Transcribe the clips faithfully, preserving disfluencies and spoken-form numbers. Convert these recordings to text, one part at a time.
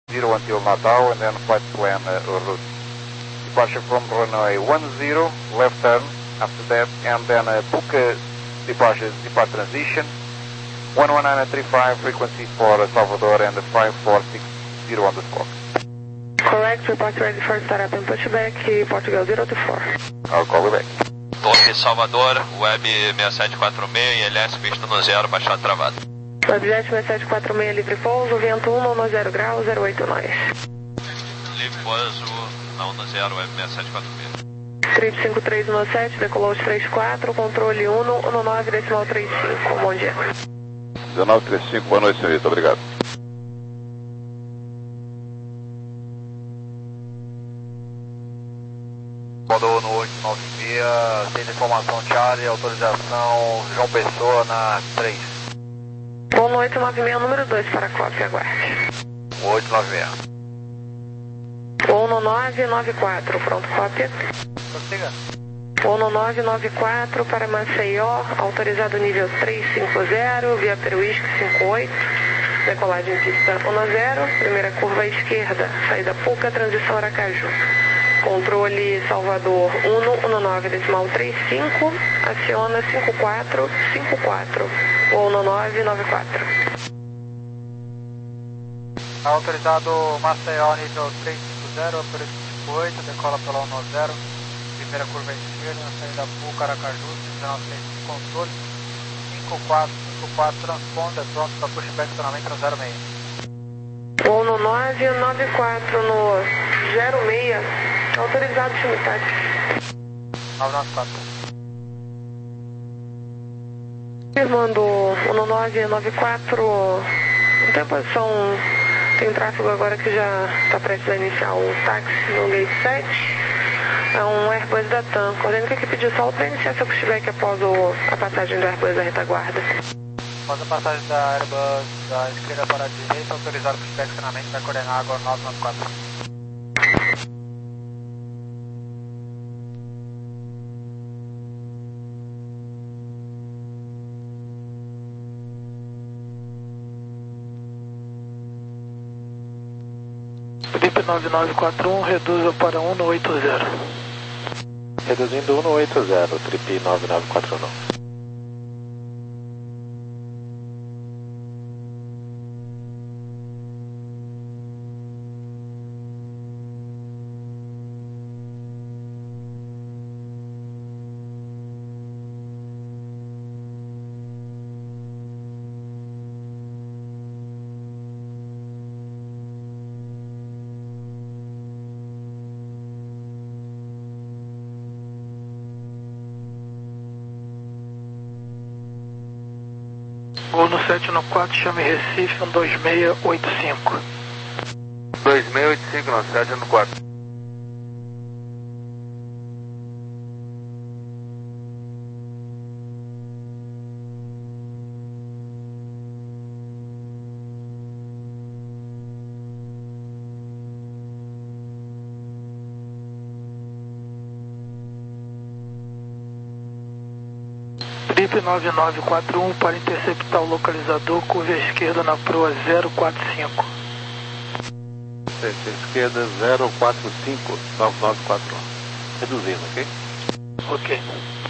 zero until Natal, and then flight plan uh, route. Departure from runway one zero, left turn after that, and then uh, book uh, departure, depart transition, one one nine three five, frequency for uh, Salvador, and five four six zero on the spot. Correct, report ready for startup and pushback, Portugal zero to four. I'll call you back. Torre Salvador, Web seis sete quatro seis e L S visto no zero, baixado travado. Webjet seis sete quatro seis, livre pouso, vento um no zero grau, zero oito nós. Livre pouso, não no zero, Web seis sete quatro seis. Script cinco três um sete, decolou três quatro, controle um no nove decimal trinta e cinco, bom dia. dezenove trinta e cinco, boa noite, senhorita, obrigado. Mandou no oito nove seis, tem informação Charlie, autorização João Pessoa na três. Bom no oito nove seis, número dois para a cópia, aguarde. oito nove seis. Bom no nove nove quatro, pronto, cópia. Prossiga. Bom no nove nove quatro para Maceió, autorizado nível três cinco zero, via Peruísque cinco oito, decolagem pista um zero, primeira curva à esquerda, saída Puca, transição Aracaju. Controle Salvador um no nove decimal trinta e cinco, aciona cinco quatro cinco quatro, ou no nove nove quatro. Autorizado Maceió, nível três cinco zero, Peruísque cinco oito, decola pela um zero, primeira curva à esquerda, saída Puca, Aracaju, controle cinco quatro cinco quatro, transponder, pronto para pushback estacionamento no zero seis. Ou no nove nove quatro no zero seis, autorizado simultâneo. nove nove quatro. Firmando o no nove nove quatro, não tem posição, tem tráfego agora que já está prestes a iniciar o táxi no gate sete. É um Airbus da TAM. Coordene que a equipe de sol para iniciar seu pushback após o, a passagem do Airbus da retaguarda. Após a passagem da Airbus da esquerda para a direita, autorizado pushback estacionamento, vai coordenar agora nove nove quatro. Trip nove nove quatro um, reduza para um no oito zero. Reduzindo um no oito zero, Trip nove nove quatro um. Gol no sete no quatro, chame Recife, um dois seis oito cinco. dois seis oito cinco no sete no quatro. Trip nove nove quatro um para interceptar o localizador, curva esquerda na proa zero quatro cinco. Esquerda zero quatro cinco, nove nove quatro um. Reduzindo, ok? Ok.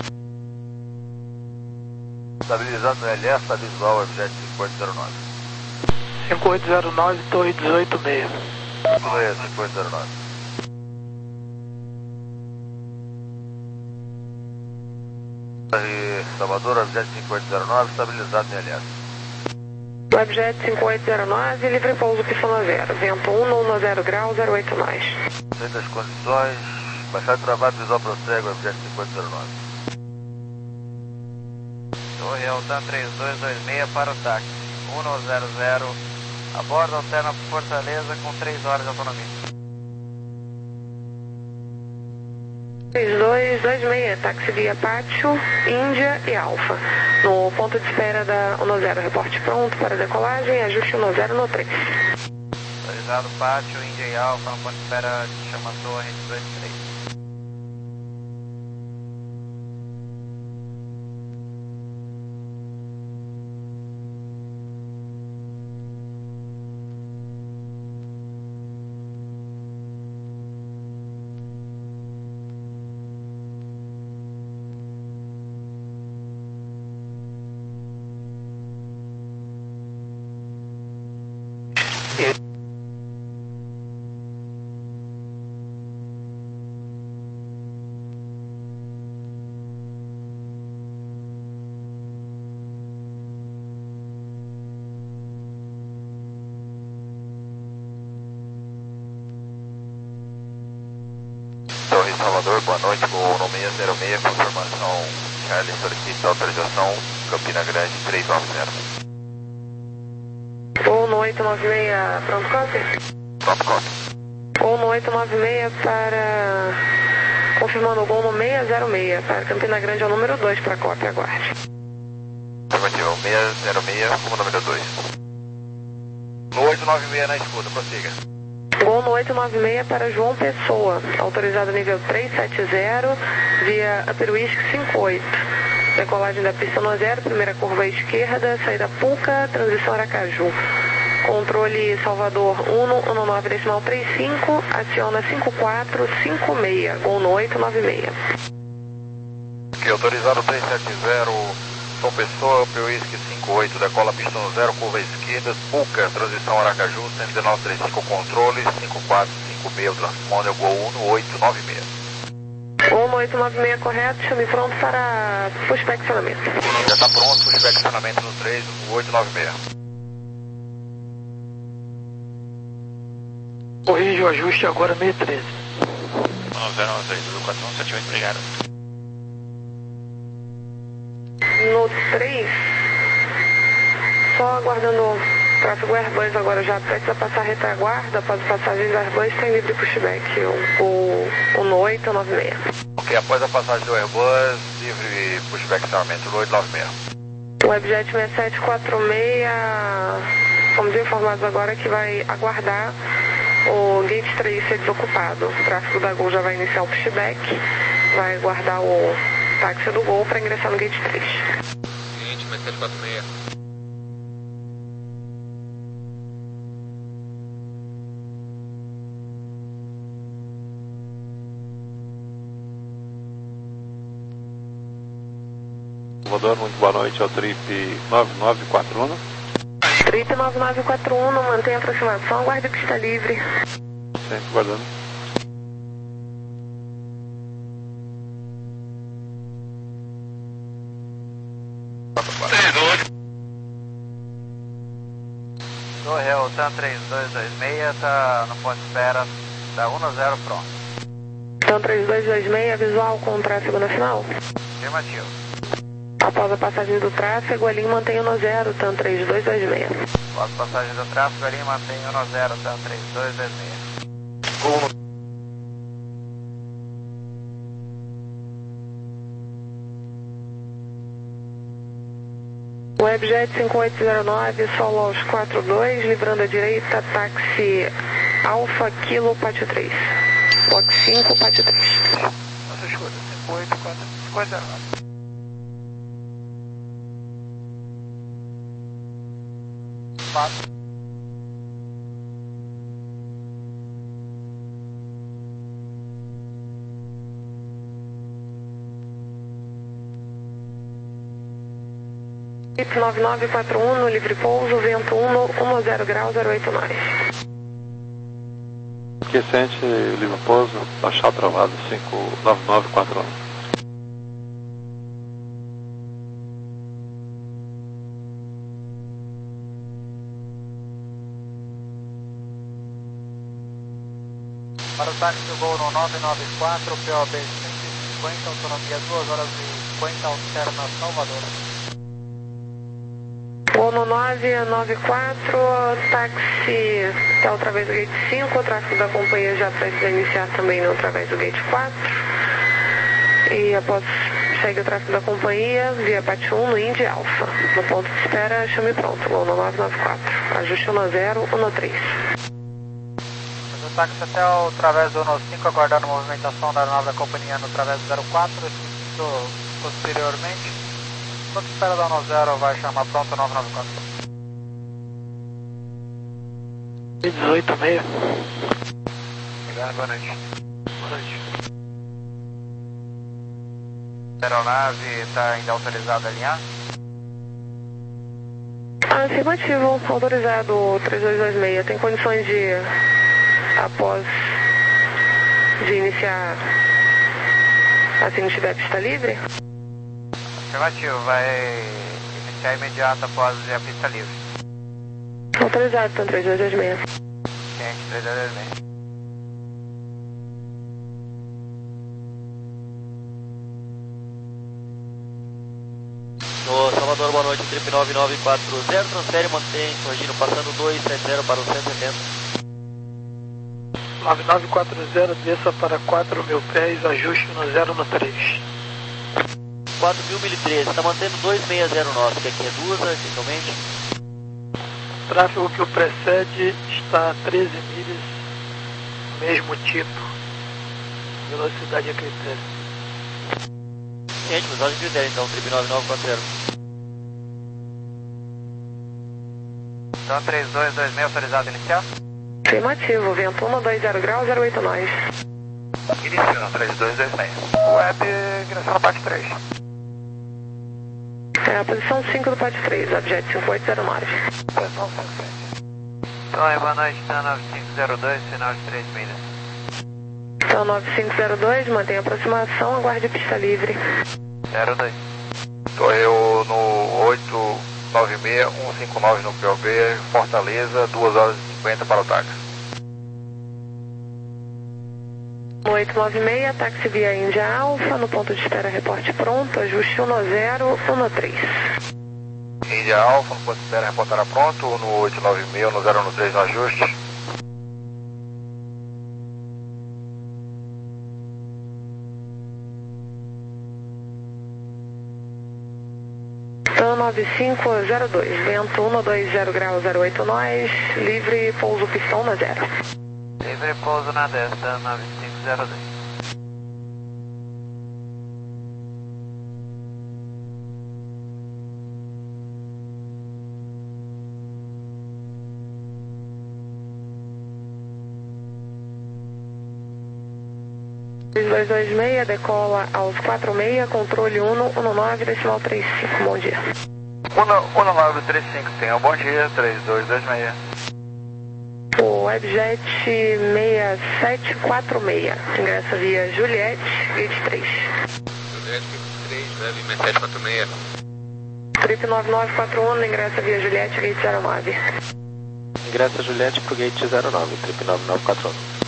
Estabilizando no L S, está visual, Webjet cinco oito zero nove. cinco oito zero nove, torre dezoito seis. Torre cinco oito zero nove. Salvador, Webjet cinco oito zero nove, estabilizado no L S. Webjet cinco oito zero nove, livre pouso pista no zero, vento um no zero grau, zero oito nós. Dentro das condições, baixar travado, visual prossegue, Webjet cinco oito zero nove. Torre Altan três dois dois seis para o táxi, um no zero zero, a bordo alterna por Fortaleza com três horas de autonomia. três dois dois seis, táxi via Pátio, Índia e Alfa. No ponto de espera da um zero, reporte pronto para decolagem, ajuste um zero no três. Autorizado Pátio, Índia e Alfa, no ponto de espera de Chama Torre dois três. Salvador, boa noite, Gol no seis zero seis, confirmação, Charlie solicita autorização, Campina Grande três nove zero. Gol no oito nove seis, pronto, copy? Pronto, copy. Gol no oito nove seis para... Confirmando o gol no seis zero seis, para Campina Grande é o número dois para copy, aguarde. Afirmativo, seis zero seis como número dois. No oito nove seis na escuta, prossiga. Gol no oito nove seis para João Pessoa, autorizado nível três sete zero, via Upper Whisky cinco oito. Decolagem da pista no zero, primeira curva à esquerda, saída Puca, transição Aracaju. Controle Salvador um um nove decimal três cinco, aciona cinco quatro cinco seis, gol no oito nove seis. Ok, autorizado três sete zero, João Pessoa, Upper Whisky cinco oito, decola pista no zero, curva à esquerda, Puca, transição Aracaju, cento e dezenove trinta e cinco, controle, cinco quatro cinco seis, transponder, gol um no oito nove seis. Gol no oito nove seis correto, chame pronto para pushback-cionamento. Já está pronto, pushback-cionamento no três, no oito nove seis. Corrige o ajuste agora seis treze. zero nove três, quatro um sete oito, obrigado. No três, só aguardando o tráfego Airbus agora já prestes a passar a retaguarda, após a passagem do Airbus tem livre pushback, o, o, o no oito nove seis. Ok, após a passagem do Airbus, livre pushback-cionamento no oito nove seis. Webjet seis sete quatro seis, fomos informados agora que vai aguardar o gate três ser desocupado. O tráfego da Gol já vai iniciar o pushback, vai guardar o táxi do Gol para ingressar no gate três. Cliente seis sete quatro seis. Salvador, muito boa noite, é o Trip nove nove quatro um. Trip nove nove quatro um, mantém a aproximação, aguarde que está livre. Sempre guardando. Torre, o TAM três dois dois seis está no ponto de espera, da um a zero pronto. TAM três dois dois seis, visual com tráfego nacional. Afirmativo. Após a passagem do tráfego, a linha mantém o no zero, TAM três dois dois seis. Após a passagem do tráfego, a linha mantém o no zero, TAM três dois dois seis. Webjet cinco oito zero nove, solo aos quatro dois, livrando a direita, táxi Alfa Kilo Pátio três. Block cinco, Pátio três. Nossa escuta, cinco oito quatro zero nove. quatro. nove nove quatro um no livre pouso, vento um no zero grau zero oito nove. Aquecente, livre pouso, baixar travado cinco nove nove quatro um. Para o táxi do Gol no nove nove quatro, P O B cento e cinquenta, autonomia duas horas e cinquenta, alterna Salvador. Gol no nove nove quatro, táxi está através do gate cinco, o tráfego da companhia já precisa iniciar também no através do gate quatro. E após segue o tráfego da companhia via Pátio um no Indy Alpha. No ponto de espera, chame pronto, Gol no nove nove quatro. Ajuste no zero, um no três. O táxi até o través do no cinco, aguardando a movimentação da aeronave da companhia no través do zero quatro, seguindo posteriormente. Quando espera da no zero, vai chamar pronto nove nove quatro. dezoito seis. Obrigado, boa noite. Boa noite. A aeronave está ainda autorizada a alinhar? Afirmativo, autorizado três dois dois seis. Tem condições de, após de iniciar, assim que tiver pista livre? Afirmativo, vai iniciar imediato após a pista livre. Autorizado, então três dois dois seis. Cliente três dois dois seis. Salvador, boa noite, trip nove nove quatro zero, transfere e mantém corrigindo, passando dois sete zero para o cento e setenta. nove nove quatro zero, desça para quatro mil pés, ajuste no zero no três. quatro mil e treze, está mantendo dois seis zero nosso, quer que reduza, essencialmente? O tráfego que o precede está a treze milhas, mesmo tipo, velocidade a critério. Gente, velocidade a critério então, trip nove nove quatro zero. Então três dois dois seis, autorizado a iniciar? Afirmativo, vento um dois zero graus, zero oito nós. Iniciando, três dois dois seis. Web, direção ao P A T três. É a posição cinco do P A T três, objeto cinco oito zero nove. Posição cinco sete. Então aí, boa noite, tá nove cinco zero dois, sinal de três milhas. Então nove cinco zero dois, mantém a aproximação, aguarde pista livre. zero dois. Estou eu no oito nove seis um cinco nove no P O B, Fortaleza, duas horas e cinquenta para o táxi. oito nove seis, táxi via Índia Alfa, no ponto de espera, reporte pronto, ajuste um zero um três. Índia Alfa, no ponto de espera, reportará pronto, no oito nove seis, no zero um três no ajuste. Então nove cinco zero dois, vento um dois zero graus, zero oito nós, livre, pouso pistão na zero. Livre pouso na desta, nove cinco zero dois. três dois dois seis, decola aos quatro seis, controle um um nove, decimal trinta e cinco, bom dia. um nove três cinco, tenha um bom dia, três dois dois seis. O Webjet seis sete quatro seis, ingressa via Juliette, gate três. Juliette, gate três, leve seis sete quatro seis. Trip nove nove quatro um, ingressa via Juliette, gate zero nove. Ingressa Juliette pro gate zero nove, trip nove nove quatro um.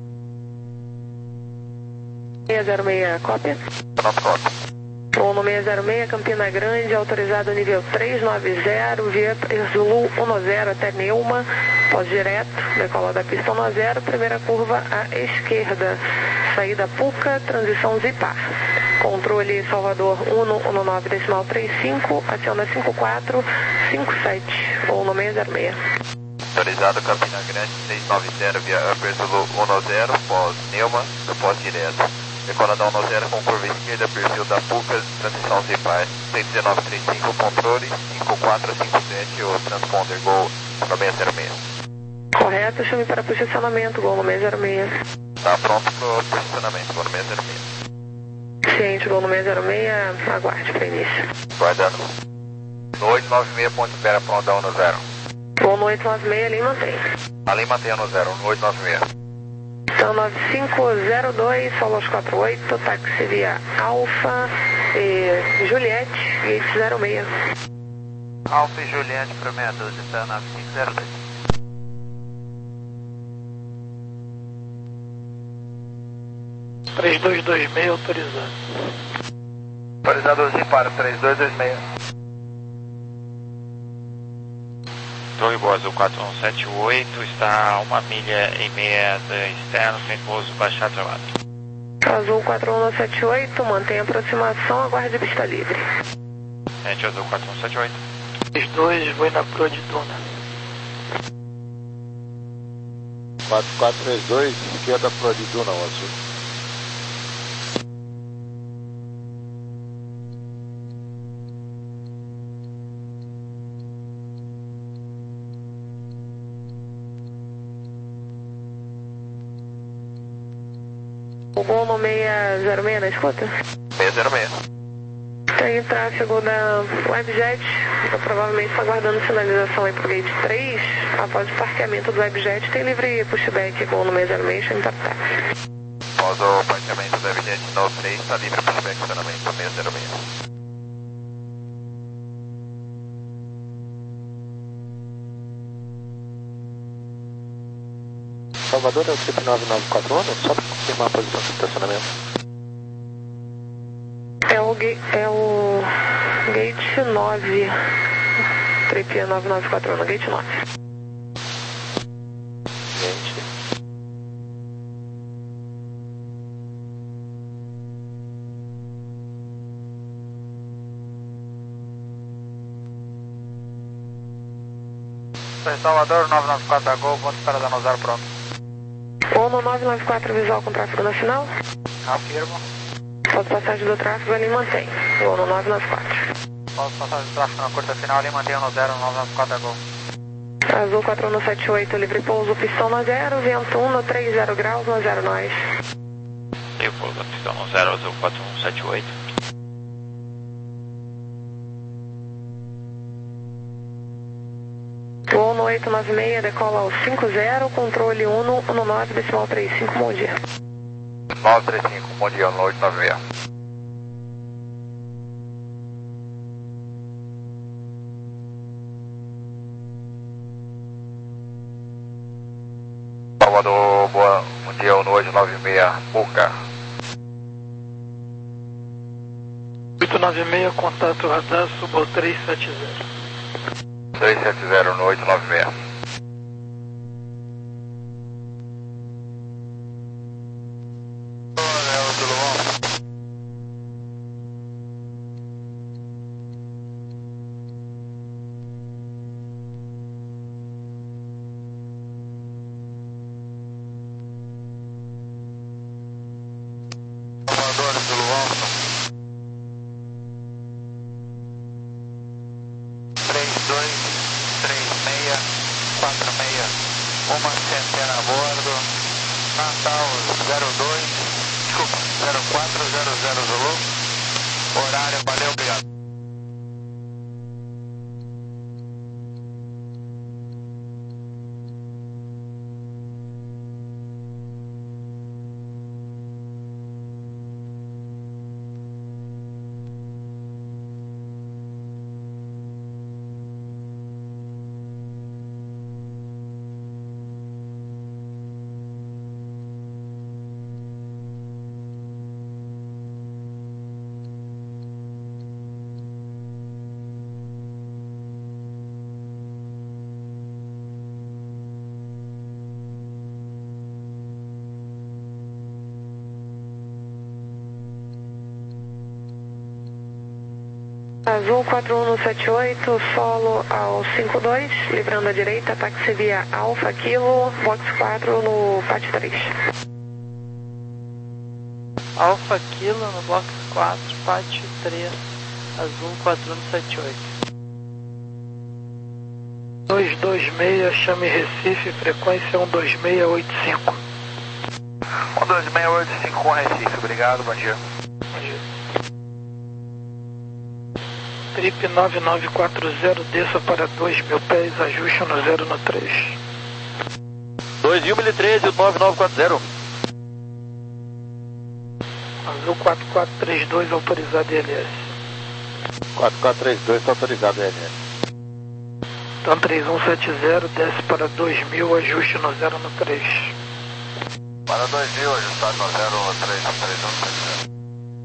seis zero seis, cópia. Pronto, cópia. Voo no seis zero seis, Campina Grande, autorizado nível três nove zero, via Zulu um zero até Neuma, pós direto, decola da pista um zero, primeira curva à esquerda, saída Puca, transição Zipar. Controle Salvador um um nove, decimal trinta e cinco, aciona cinco quatro cinco sete, voo no seis zero seis. Autorizado Campina Grande seis nove zero via Upper Zulu um zero, pós Neuma, pós direto. Decola da um zero com curva esquerda, perfil da Puca, transição Zipar, seis um nove três cinco, controle, cinco quatro cinco sete, o transponder Gol no seis zero seis. Correto, chame para posicionamento, Gol no seis zero seis. Está pronto para o posicionamento, Gol no seis zero seis. Ciente, Gol no seis zero seis, aguarde para início. Guardando. No oito nove seis, ponto de espera pronto da um zero. Gol no oito nove seis, ali mantém. Ali mantém no zero, no oito nove seis. Então nove cinco zero dois, solo aos quatro oito, táxi via Alfa e Juliette, gate zero seis. Alfa e Juliette para meia dúzia, tá nove cinco zero dois. três dois dois seis autorizado. Autorizado Zipar, três dois dois seis. Torre Boa Azul quatro um sete oito, está a uma milha e meia do externo, sem pouso, baixar travado. Azul quatro um sete oito, mantém a aproximação, aguarde pista livre. Gente, Azul quatro um sete oito. três dois, vou na proa de Duna. quatro quatro três dois, esquerda proa de Duna, o azul. O Gol no seis zero seis na escuta? seis zero seis. Tem tráfego da Webjet, eu provavelmente está aguardando sinalização aí pro gate três. Após o parqueamento do Webjet, tem livre pushback Gol no seis zero seis, chame para táxi. Após o parqueamento do Webjet no três, está livre pushback estacionamento seis zero seis. Salvador é o trip nove nove quatro um, só para confirmar a posição de estacionamento. É o, é o Gate nove. Trip nove nove quatro um, Gate nove. Gente. Salvador, nove nove quatro da Gol, ponto para dano zero, pronto. ONU nove nove quatro, visual com tráfego nacional. Afirmo. Pode passagem do tráfego ali mantém. ONU nove nove quatro. Posso passagem do tráfego na curta final ali, mantém no zero, nove nove quatro da Gol. Azul quatro um sete oito, livre pouso, pistão no zero, vento um no três zero graus, no zero nós. Eu pouso a pistão no zero, azul quatro um sete oito. ONU oito nove seis, decola ao cinco zero, controle um no nove, decimal três cinco, bom dia. nove três cinco, bom dia, ONU oito nove seis. Salvador, boa, bom dia, ONU oito nove seis, Puca. oito nove seis, contato radar, subo três sete zero. três sete zero, no oito nove seis. Uma centena a bordo, Natal zero dois, desculpa, zero quatro zero zero Zulu, horário, valeu, obrigado. Azul quatro um sete oito, solo ao cinco dois, livrando à direita, táxi via Alfa Kilo, box quatro no P A T três. Alfa Kilo no box quatro, P A T três, Azul quatro um sete oito. dois dois seis, chame Recife, frequência um dois seis oito cinco. um dois seis oito cinco com Recife, obrigado, bom dia. Trip nove nove quatro zero, desça para dois mil pés, ajuste no zero no três. dois mil e treze, nove nove quatro zero. Azul quatro quatro três dois, autorizado I L S. quatro quatro três dois, está autorizado I L S. Então três um sete zero, desce para dois mil, ajuste no zero no três. Para dois mil, ajustado no zero no três, três um sete zero.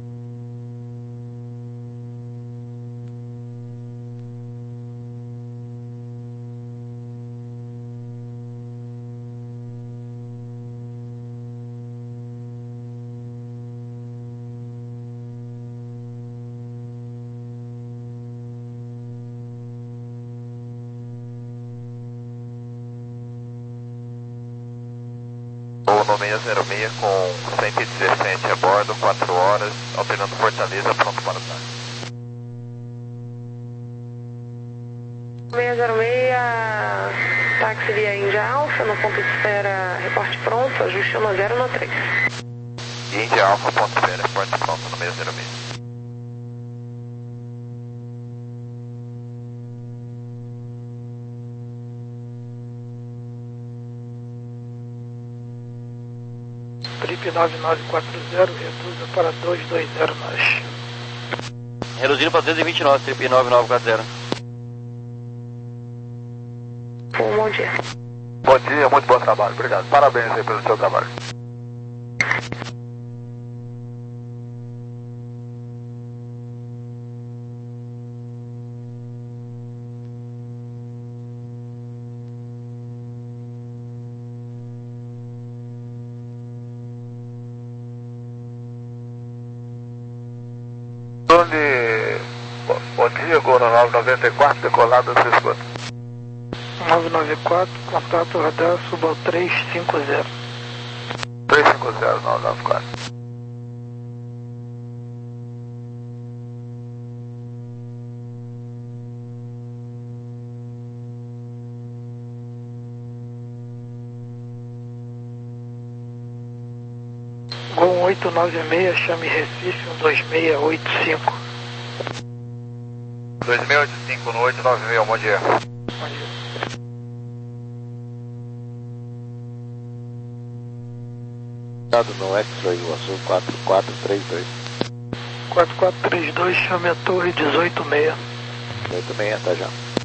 Ou no seis zero seis com cento e dezessete a bordo, quatro horas, alternando Fortaleza, pronto para o táxi. seis zero seis, táxi via Índia Alfa, no ponto de espera, reporte pronto, ajuste no zero no três. Índia Alfa, ponto de espera, reporte pronto no seis zero seis. Trip nove nove quatro zero, reduza para dois dois zero nós. Reduzindo para duzentos e vinte e nove, Trip nove nove quatro zero. Um bom dia. Bom dia, muito bom trabalho, obrigado. Parabéns aí pelo seu trabalho. dia, Gora nove noventa e quatro, decolada, você escuta. nove nove quatro, contato radar, suba ao três cinco zero. três cinco zero, nove nove quatro. Gol oito nove seis, chame Recife, um dois seis oito cinco. dois seis oito cinco no oito nove seis, bom dia. Bom dia. No X-Ray, o azul quatro quatro três dois. quatro quatro três dois, chame a torre dezoito seis. dezoito seis, tá já.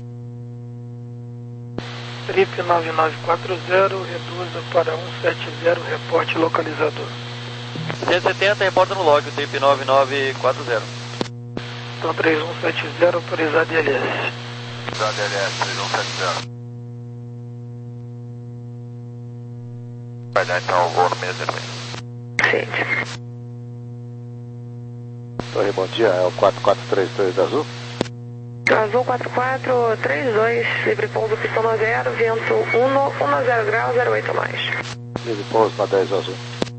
Trip nove nove quatro zero, reduza para um sete zero, reporte localizador. cento e setenta, reporta no log, o trip nove nove quatro zero. Então três um sete zero, autorizado I L S. Autorizado I L S, três um sete zero. Vai dar então o voo no mesmo também. Torre, bom dia, é o quatro quatro três dois da Azul? Azul quatro quatro três dois, livre pouso, pistão a zero, vento um a zero graus, zero oito a mais. Livre pouso na dez azul.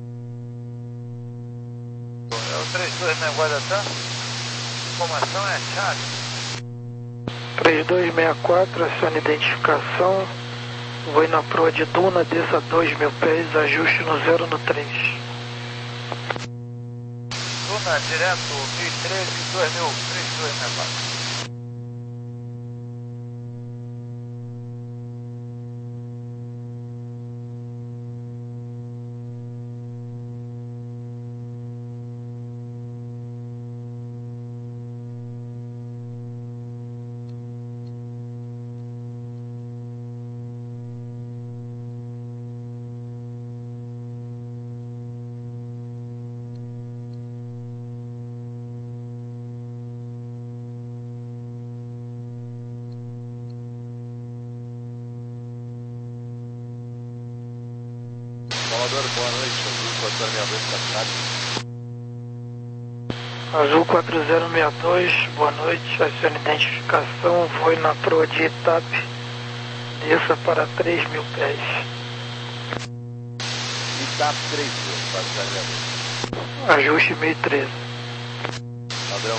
É o três dois na Guadatã. Informação é chave. três dois seis quatro, aciona identificação. Voe na proa de Duna, desça dois mil pés, ajuste no zero no três. Duna, direto, mil e treze, dois mil, três dois seis quatro. Boa noite, Azul quatro zero seis dois, boa noite, aciona identificação, voe na proa de Itape, desça para três mil pés. Itape três dois, ajuste mil e treze. Padrão,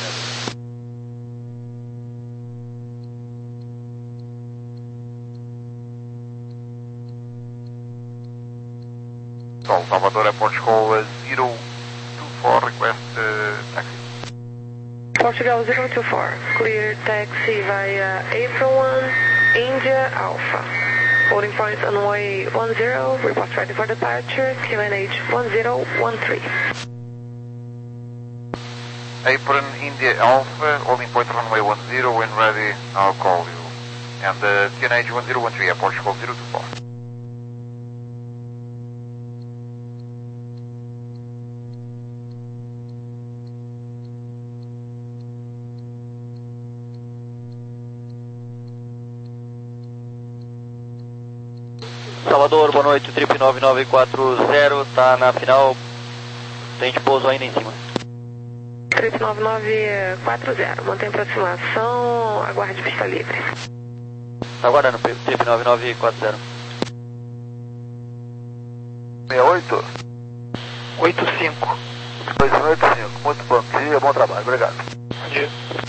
Sol, Salvador Airport Call zero two four, request uh, taxi. Portugal zero two four, clear taxi via April one, India Alpha. Holding point runway one zero, report ready for departure, Q N H one zero one three. Apron India Alpha, holding point runway one zero, when ready, I'll call you. And uh, Q N H one zero one three, Airport Call zero two four. Salvador, boa noite, o trip nove nove quatro zero, tá na final, tem de pouso ainda em cima. Trip nove nove quatro zero, mantém aproximação, aguarde pista livre. Tá aguardando, trip nove nove quatro zero. sessenta e oito? oito cinco. dois oito cinco, muito bom dia, bom trabalho, obrigado. Bom dia.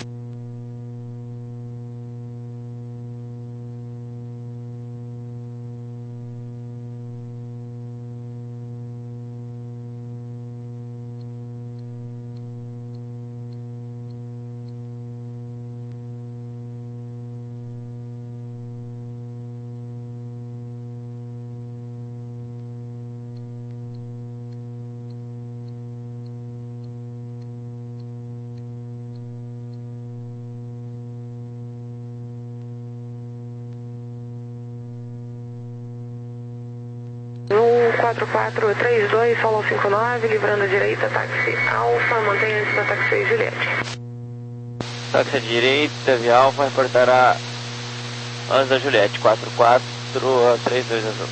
quatro quatro três dois, solo cinco nove, livrando a direita, táxi Alfa, mantenha antes da táxi Juliette. Táxi à direita, via Alfa, reportará antes da Juliette, quatro quatro três dois azul.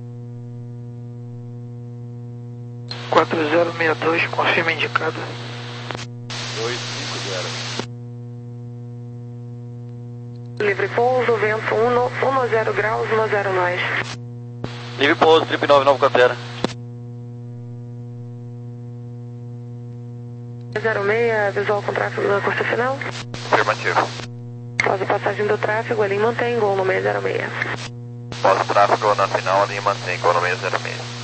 quatro zero seis dois, confirma indicado. dois cinco zero. Livre pouso, vento um zero graus, um zero nós. Livre pouso, trip nove, Nova Canteira. zero seis, visual com tráfego na curta final. Afirmativo. Após a passagem do tráfego, a linha mantém gol no seis zero seis. Após o tráfego na final, a linha mantém gol no seis zero seis.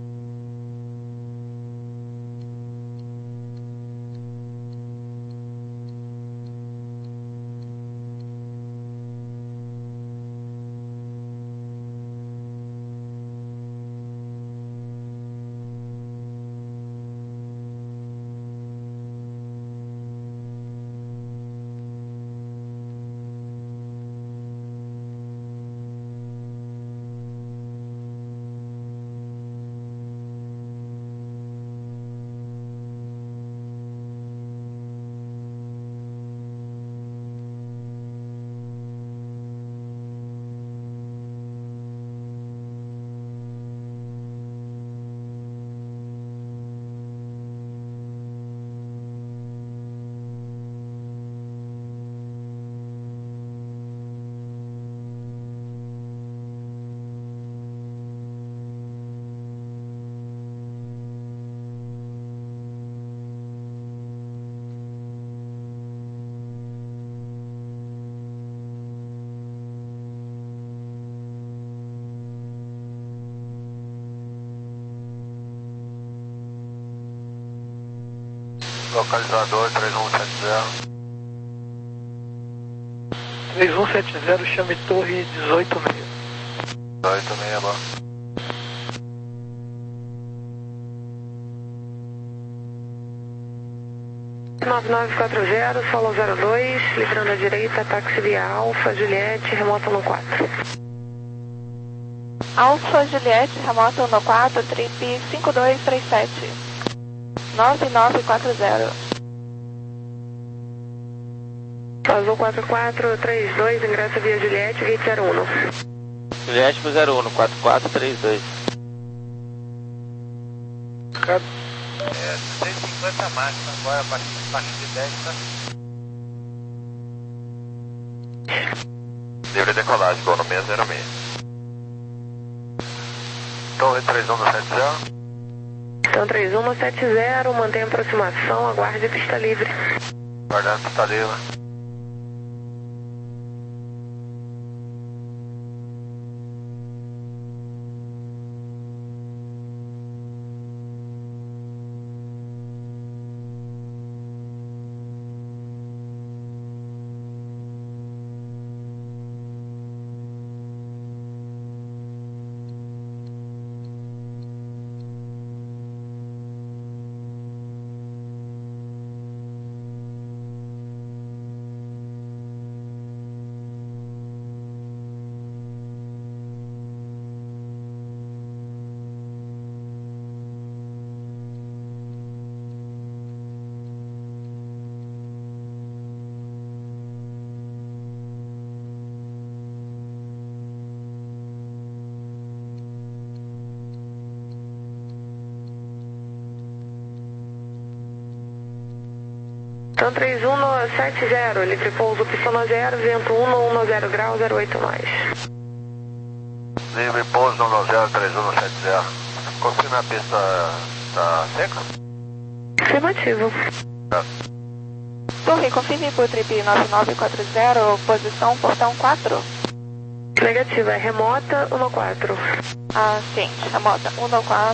Localizador três um sete zero. três um sete zero, chame torre dezoito seis. dezoito seis agora. nove nove quatro zero, solo zero dois, livrando à direita, táxi via Alfa, Juliette, remoto no quatro. Alfa, Juliette, remoto no quatro, trip cinco dois três sete. nove nove quatro zero. Azul quatro quatro três dois, ingresso via Juliette, gate zero um. Juliette pro zero um, quatro quatro três dois. É, cento e cinquenta máxima, agora a partir, a partir de dez, tá? Livre decolagem, gol no seis zero seis. Torre três um sete zero. Então três um sete zero, mantém a aproximação, aguarde pista livre. Guardando pista livre. Então três um sete zero, livre pouso, pista no zero, vento um, um zero grau, zero oito nós. Livre pouso no zero três um sete zero. Confirma a pista tá seca? Afirmativo. É. Torre, confirme por trip nove nove quatro zero, posição portão quatro. Negativa, é remota um quatro. Ah, sim, remota um quatro.